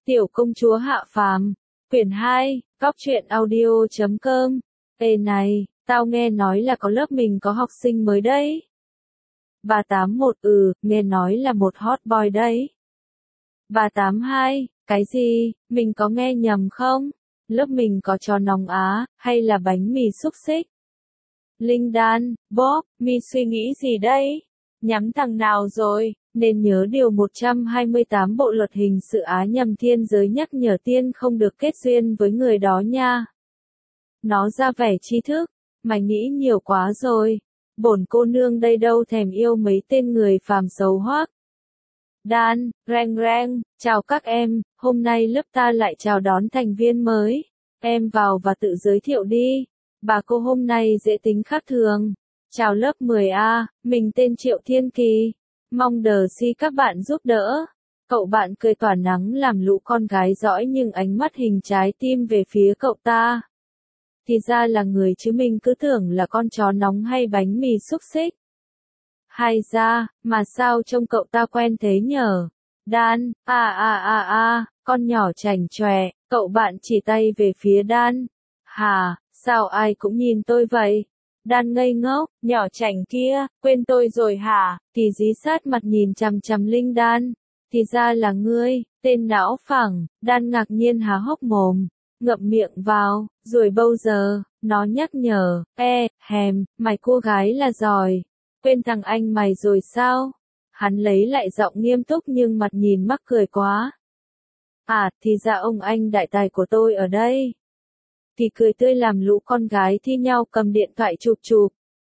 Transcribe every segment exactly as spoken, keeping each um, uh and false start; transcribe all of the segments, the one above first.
Tiểu công chúa hạ phàm, quyển hai, góc truyện audio chấm com. Ê này, tao nghe nói là có lớp mình có học sinh mới đấy. ba tám mốt ừ, nghe nói là một hot boy đấy. ba tám hai, cái gì, mình có nghe nhầm không? Lớp mình có chó nóng Á, hay là bánh mì xúc xích? Linh Đan, Bob, mi suy nghĩ gì đây? Nhắm thằng nào rồi? Nên nhớ điều một trăm hai mươi tám Bộ luật hình sự Á nhằm thiên giới nhắc nhở tiên không được kết duyên với người đó nha. Nó ra vẻ tri thức, mày nghĩ nhiều quá rồi. Bổn cô nương đây đâu thèm yêu mấy tên người phàm xấu hoác. Đan, reng reng, chào các em, hôm nay lớp ta lại chào đón thành viên mới. Em vào và tự giới thiệu đi. Bà cô hôm nay dễ tính khác thường. Chào lớp mười A, mình tên Triệu Thiên Kỳ. Mong đờ si các bạn giúp đỡ. Cậu bạn cười tỏa nắng làm lũ con gái dõi nhưng ánh mắt hình trái tim về phía cậu ta. Thì ra là người chứ mình cứ tưởng là con chó nóng hay bánh mì xúc xích. Hay ra, mà sao trông cậu ta quen thế nhở? Đan, à à à à, con nhỏ chảnh chòe, cậu bạn chỉ tay về phía Đan. Hà, sao ai cũng nhìn tôi vậy? Đan ngây ngốc, nhỏ chảnh kia, quên tôi rồi hả? Thì dí sát mặt nhìn chằm chằm Linh Đan. Thì ra là ngươi, tên não phẳng. Đan ngạc nhiên há hốc mồm, ngậm miệng vào, rồi bao giờ, nó nhắc nhở, e, hèm, mày cô gái là giỏi. Quên thằng anh mày rồi sao? Hắn lấy lại giọng nghiêm túc nhưng mặt nhìn mắc cười quá. À, thì ra ông anh đại tài của tôi ở đây. Thì cười tươi làm lũ con gái thi nhau cầm điện thoại chụp chụp.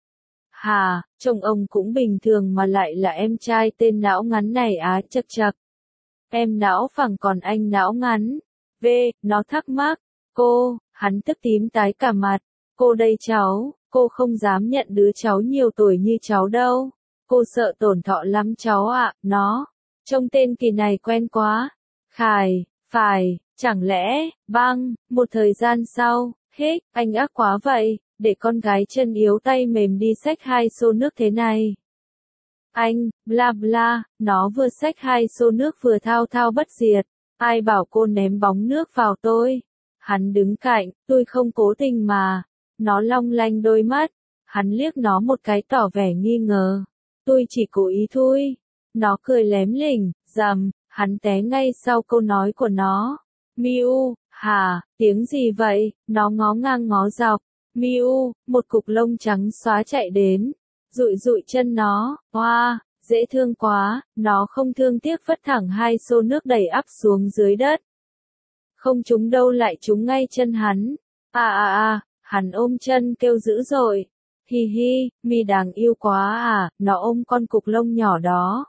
Hà, trông ông cũng bình thường mà lại là em trai tên não ngắn này á, chật chật. Em não phẳng còn anh não ngắn. V, nó thắc mắc. Cô, hắn tức tím tái cả mặt. Cô đây cháu, cô không dám nhận đứa cháu nhiều tuổi như cháu đâu. Cô sợ tổn thọ lắm cháu ạ, nó. Trông tên Kỳ này quen quá. Khải, phải, chẳng lẽ, băng, một thời gian sau, hích, anh ác quá vậy, để con gái chân yếu tay mềm đi xách hai xô nước thế này. Anh, bla bla, nó vừa xách hai xô nước vừa thao thao bất diệt, ai bảo cô ném bóng nước vào tôi. Hắn đứng cạnh, tôi không cố tình mà. Nó long lanh đôi mắt, hắn liếc nó một cái tỏ vẻ nghi ngờ. Tôi chỉ cố ý thôi. Nó cười lém lỉnh, rầm, hắn té ngay sau câu nói của nó. Miu, hả, tiếng gì vậy? Nó ngó ngang ngó dọc. Miu, một cục lông trắng xóa chạy đến, dụi dụi chân nó. Hoa, wow, dễ thương quá. Nó không thương tiếc vất thẳng hai xô nước đầy ắp xuống dưới đất. Không trúng đâu lại trúng ngay chân hắn. À à à, hắn ôm chân kêu dữ dội. Hi hi, mi đáng yêu quá à, nó ôm con cục lông nhỏ đó.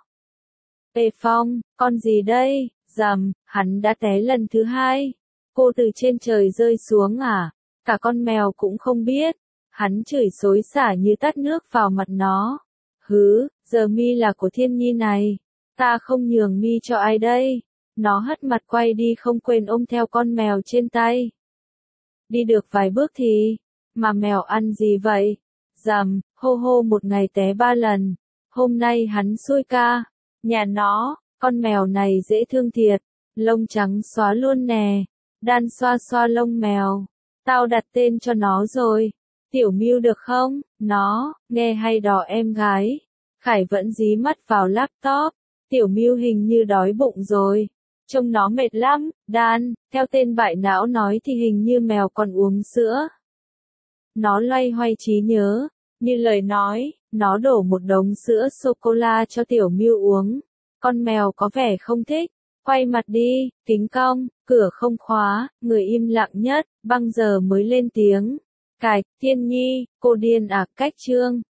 Ê Phong, con gì đây? Rầm, hắn đã té lần thứ hai. Cô từ trên trời rơi xuống à? Cả con mèo cũng không biết. Hắn chửi xối xả như tát nước vào mặt nó. Hứ, giờ mi là của Thiên Nhi này. Ta không nhường mi cho ai đây. Nó hất mặt quay đi không quên ôm theo con mèo trên tay. Đi được vài bước thì, mà mèo ăn gì vậy? Rầm, hô hô một ngày té ba lần. Hôm nay hắn xui ca. Nhà nó, con mèo này dễ thương thiệt. Lông trắng xóa luôn nè. Đan xoa xoa lông mèo. Tao đặt tên cho nó rồi. Tiểu Miu được không? Nó, nghe hay đỏ em gái. Khải vẫn dí mắt vào laptop. Tiểu Miu hình như đói bụng rồi. Trông nó mệt lắm. Đan, theo tên bại não nói thì hình như mèo còn uống sữa. Nó loay hoay trí nhớ. Như lời nói, nó đổ một đống sữa sô-cô-la cho Tiểu Miu uống. Con mèo có vẻ không thích. Quay mặt đi, kính cong, cửa không khóa, người im lặng nhất, băng giờ mới lên tiếng. Cạch, Thiên Nhi, cô điên à, cách chương.